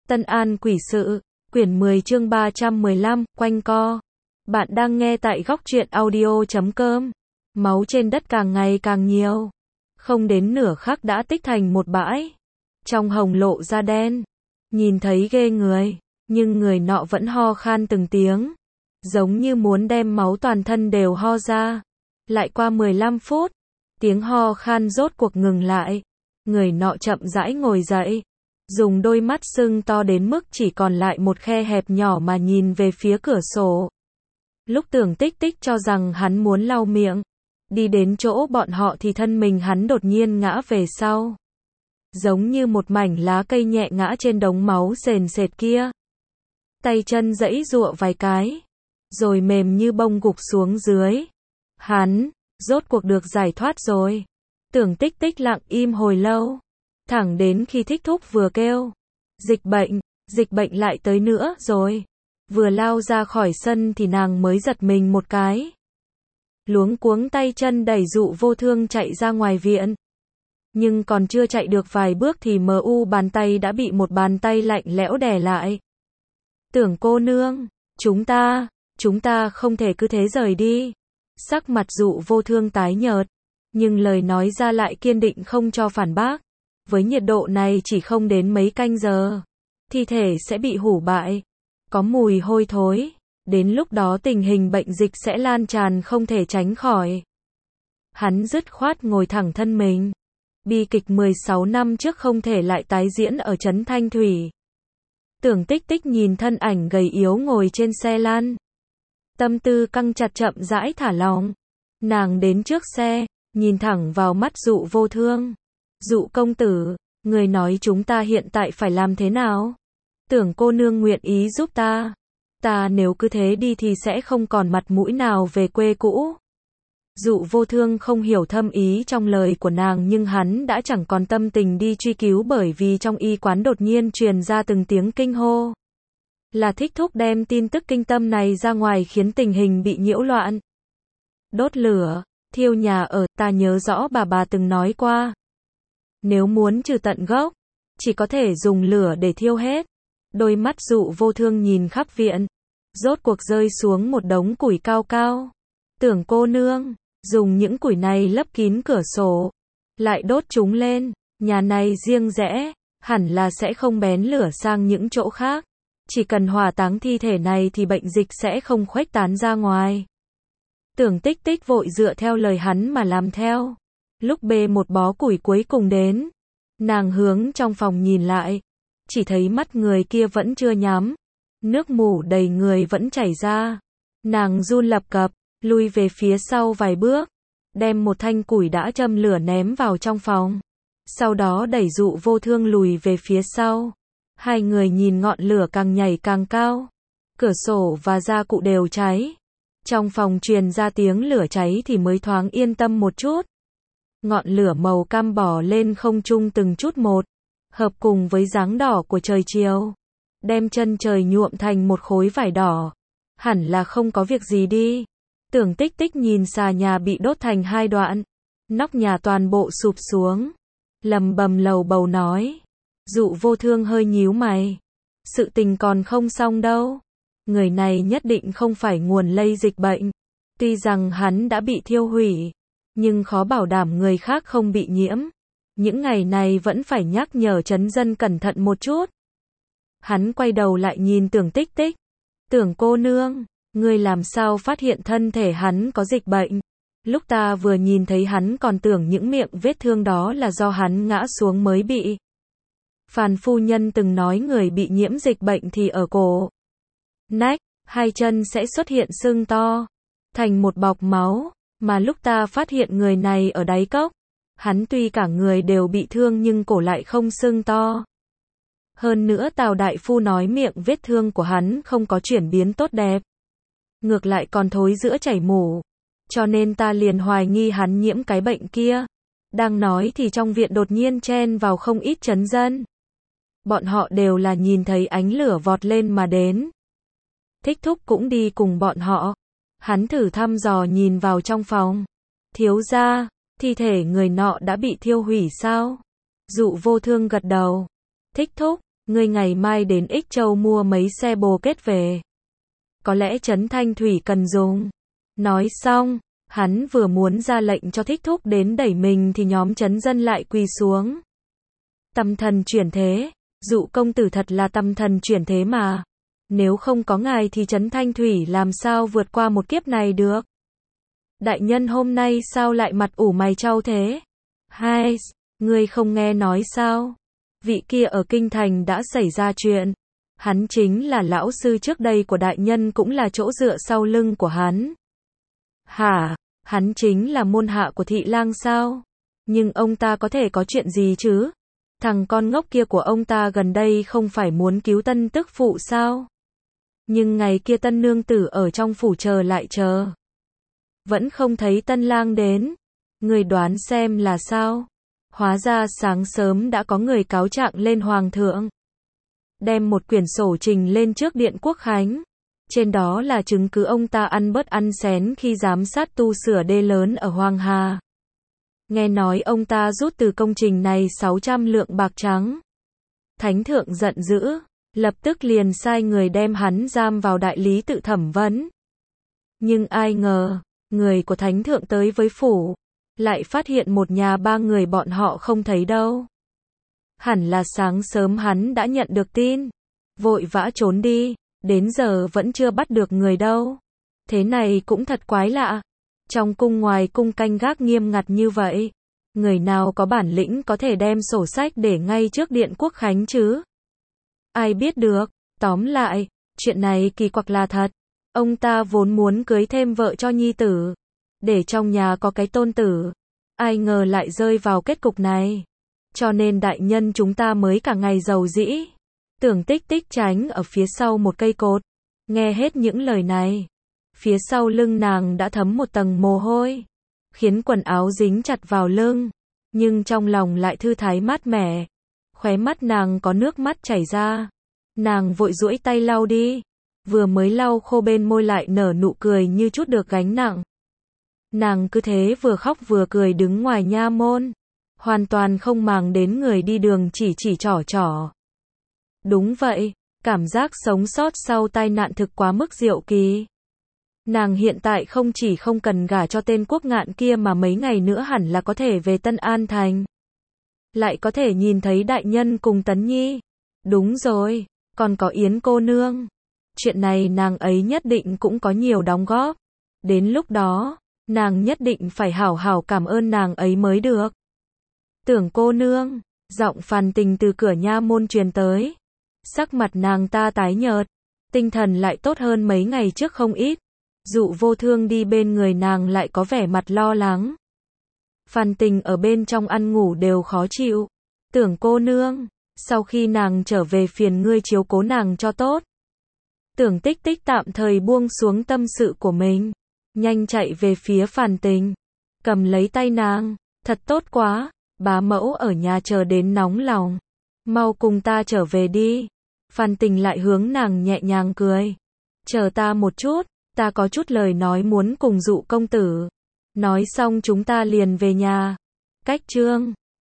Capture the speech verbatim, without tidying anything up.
Tân An Quỷ Sự, quyển mười chương ba trăm mười lăm, quanh co. Bạn đang nghe tại góc truyện audio chấm com. Máu trên đất càng ngày càng nhiều. Không đến nửa khắc đã tích thành một bãi. Trong hồng lộ ra đen. Nhìn thấy ghê người, nhưng người nọ vẫn ho khan từng tiếng. Giống như muốn đem máu toàn thân đều ho ra. Lại qua mười lăm phút, tiếng ho khan rốt cuộc ngừng lại. Người nọ chậm rãi ngồi dậy. Dùng đôi mắt sưng to đến mức chỉ còn lại một khe hẹp nhỏ mà nhìn về phía cửa sổ. Lúc Tưởng Tích Tích cho rằng hắn muốn lau miệng, đi đến chỗ bọn họ thì thân mình hắn đột nhiên ngã về sau. Giống như một mảnh lá cây nhẹ ngã trên đống máu sền sệt kia. Tay chân giãy giụa vài cái, rồi mềm như bông gục xuống dưới. Hắn, rốt cuộc được giải thoát rồi. Tưởng Tích Tích lặng im hồi lâu. Thẳng đến khi Thích Thúc vừa kêu, dịch bệnh, dịch bệnh lại tới nữa rồi. Vừa lao ra khỏi sân thì nàng mới giật mình một cái. Luống cuống tay chân đẩy Dụ Vô Thương chạy ra ngoài viện. Nhưng còn chưa chạy được vài bước thì mờ u bàn tay đã bị một bàn tay lạnh lẽo đè lại. Tưởng cô nương, chúng ta, chúng ta không thể cứ thế rời đi. Sắc mặt Dụ Vô Thương tái nhợt, nhưng lời nói ra lại kiên định không cho phản bác. Với nhiệt độ này chỉ không đến mấy canh giờ, thi thể sẽ bị hủ bại, có mùi hôi thối, đến lúc đó tình hình bệnh dịch sẽ lan tràn không thể tránh khỏi. Hắn dứt khoát ngồi thẳng thân mình. Bi kịch mười sáu năm trước không thể lại tái diễn ở trấn Thanh Thủy. Tưởng Tích Tích nhìn thân ảnh gầy yếu ngồi trên xe lăn. Tâm tư căng chặt chậm rãi thả lỏng. Nàng đến trước xe, nhìn thẳng vào mắt Dụ Vô Thương. Dụ công tử, người nói chúng ta hiện tại phải làm thế nào? Tưởng cô nương nguyện ý giúp ta. Ta nếu cứ thế đi thì sẽ không còn mặt mũi nào về quê cũ. Dụ Vô Thương không hiểu thâm ý trong lời của nàng nhưng hắn đã chẳng còn tâm tình đi truy cứu bởi vì trong y quán đột nhiên truyền ra từng tiếng kinh hô. Là Thích Thúc đem tin tức kinh tâm này ra ngoài khiến tình hình bị nhiễu loạn. Đốt lửa, thiêu nhà ở, ta nhớ rõ bà bà từng nói qua. Nếu muốn trừ tận gốc, chỉ có thể dùng lửa để thiêu hết. Đôi mắt Dụ Vô Thương nhìn khắp viện, rốt cuộc rơi xuống một đống củi cao cao. Tưởng cô nương, dùng những củi này lấp kín cửa sổ, lại đốt chúng lên, nhà này riêng rẽ, hẳn là sẽ không bén lửa sang những chỗ khác. Chỉ cần hỏa táng thi thể này thì bệnh dịch sẽ không khuếch tán ra ngoài. Tưởng Tích Tích vội dựa theo lời hắn mà làm theo. Lúc bê một bó củi cuối cùng đến, nàng hướng trong phòng nhìn lại, chỉ thấy mắt người kia vẫn chưa nhắm, nước mủ đầy người vẫn chảy ra. Nàng run lập cập, lui về phía sau vài bước, đem một thanh củi đã châm lửa ném vào trong phòng. Sau đó đẩy Dụ Vô Thương lùi về phía sau. Hai người nhìn ngọn lửa càng nhảy càng cao. Cửa sổ và gia cụ đều cháy. Trong phòng truyền ra tiếng lửa cháy thì mới thoáng yên tâm một chút. Ngọn lửa màu cam bò lên không trung từng chút một, hợp cùng với dáng đỏ của trời chiều, đem chân trời nhuộm thành một khối vải đỏ. Hẳn là không có việc gì đi. Tưởng Tích Tích nhìn xà nhà bị đốt thành hai đoạn, nóc nhà toàn bộ sụp xuống, lầm bầm lầu bầu nói. Dụ Vô Thương hơi nhíu mày. Sự tình còn không xong đâu. Người này nhất định không phải nguồn lây dịch bệnh. Tuy rằng hắn đã bị thiêu hủy, nhưng khó bảo đảm người khác không bị nhiễm. Những ngày này vẫn phải nhắc nhở trấn dân cẩn thận một chút. Hắn quay đầu lại nhìn Tưởng Tích Tích. Tưởng cô nương, ngươi làm sao phát hiện thân thể hắn có dịch bệnh? Lúc ta vừa nhìn thấy hắn còn tưởng những miệng vết thương đó là do hắn ngã xuống mới bị. Phàn phu nhân từng nói người bị nhiễm dịch bệnh thì ở cổ, nách, hai chân sẽ xuất hiện sưng to, thành một bọc máu. Mà lúc ta phát hiện người này ở đáy cốc, hắn tuy cả người đều bị thương nhưng cổ lại không sưng to. Hơn nữa Tào đại phu nói miệng vết thương của hắn không có chuyển biến tốt đẹp, ngược lại còn thối rữa chảy mủ. Cho nên ta liền hoài nghi hắn nhiễm cái bệnh kia. Đang nói thì trong viện đột nhiên chen vào không ít trấn dân. Bọn họ đều là nhìn thấy ánh lửa vọt lên mà đến. Thích Thúc cũng đi cùng bọn họ. Hắn thử thăm dò nhìn vào trong phòng. Thiếu gia, thi thể người nọ đã bị thiêu hủy sao? Dụ Vô Thương gật đầu. Thích Thúc, ngươi ngày mai đến Ích Châu mua mấy xe bồ kết về. Có lẽ Trấn Thanh Thủy cần dùng. Nói xong, hắn vừa muốn ra lệnh cho Thích Thúc đến đẩy mình thì nhóm Trấn Dân lại quỳ xuống. Tâm thần chuyển thế, Dụ công tử thật là tâm thần chuyển thế mà. Nếu không có ngài thì Trấn Thanh Thủy làm sao vượt qua một kiếp này được. Đại nhân hôm nay sao lại mặt ủ mày trao thế? Hai, ngươi không nghe nói sao? Vị kia ở kinh thành đã xảy ra chuyện. Hắn chính là lão sư trước đây của đại nhân, cũng là chỗ dựa sau lưng của hắn. Hả? Hắn chính là môn hạ của thị lang sao? Nhưng ông ta có thể có chuyện gì chứ? Thằng con ngốc kia của ông ta gần đây không phải muốn cứu tân tức phụ sao? Nhưng ngày kia tân nương tử ở trong phủ chờ lại chờ. Vẫn không thấy tân lang đến. Người đoán xem là sao? Hóa ra sáng sớm đã có người cáo trạng lên hoàng thượng. Đem một quyển sổ trình lên trước điện quốc khánh. Trên đó là chứng cứ ông ta ăn bớt ăn xén khi giám sát tu sửa đê lớn ở Hoàng Hà. Nghe nói ông ta rút từ công trình này sáu trăm lượng bạc trắng. Thánh thượng giận dữ, lập tức liền sai người đem hắn giam vào đại lý tự thẩm vấn. Nhưng ai ngờ, người của thánh thượng tới với phủ, lại phát hiện một nhà ba người bọn họ không thấy đâu. Hẳn là sáng sớm hắn đã nhận được tin, vội vã trốn đi, đến giờ vẫn chưa bắt được người đâu. Thế này cũng thật quái lạ. Trong cung ngoài cung canh gác nghiêm ngặt như vậy, người nào có bản lĩnh có thể đem sổ sách để ngay trước điện quốc khánh chứ? Ai biết được, tóm lại, chuyện này kỳ quặc là thật. Ông ta vốn muốn cưới thêm vợ cho nhi tử, để trong nhà có cái tôn tử. Ai ngờ lại rơi vào kết cục này. Cho nên đại nhân chúng ta mới cả ngày giàu dĩ. Tưởng Tích Tích tránh ở phía sau một cây cột. Nghe hết những lời này, phía sau lưng nàng đã thấm một tầng mồ hôi, khiến quần áo dính chặt vào lưng, nhưng trong lòng lại thư thái mát mẻ. Khóe mắt nàng có nước mắt chảy ra. Nàng vội duỗi tay lau đi, vừa mới lau khô bên môi lại nở nụ cười như chút được gánh nặng. Nàng cứ thế vừa khóc vừa cười đứng ngoài nha môn, hoàn toàn không màng đến người đi đường chỉ chỉ trỏ trỏ. Đúng vậy, cảm giác sống sót sau tai nạn thực quá mức diệu kỳ. Nàng hiện tại không chỉ không cần gả cho tên Quốc Ngạn kia mà mấy ngày nữa hẳn là có thể về Tân An Thành. Lại có thể nhìn thấy đại nhân cùng Tấn Nhi. Đúng rồi, còn có Yến cô nương. Chuyện này nàng ấy nhất định cũng có nhiều đóng góp. Đến lúc đó, nàng nhất định phải hảo hảo cảm ơn nàng ấy mới được. Tưởng cô nương, giọng Phàn Tình từ cửa nha môn truyền tới. Sắc mặt nàng ta tái nhợt, tinh thần lại tốt hơn mấy ngày trước không ít. Dụ Vô Thương đi bên người nàng lại có vẻ mặt lo lắng. Phàn Tình ở bên trong ăn ngủ đều khó chịu. Tưởng cô nương, sau khi nàng trở về phiền ngươi chiếu cố nàng cho tốt. Tưởng Tích Tích tạm thời buông xuống tâm sự của mình, nhanh chạy về phía Phàn Tình, cầm lấy tay nàng. Thật tốt quá, bá mẫu ở nhà chờ đến nóng lòng. Mau cùng ta trở về đi. Phàn Tình lại hướng nàng nhẹ nhàng cười. Chờ ta một chút, ta có chút lời nói muốn cùng Dụ công tử. Nói xong chúng ta liền về nhà. Cách chương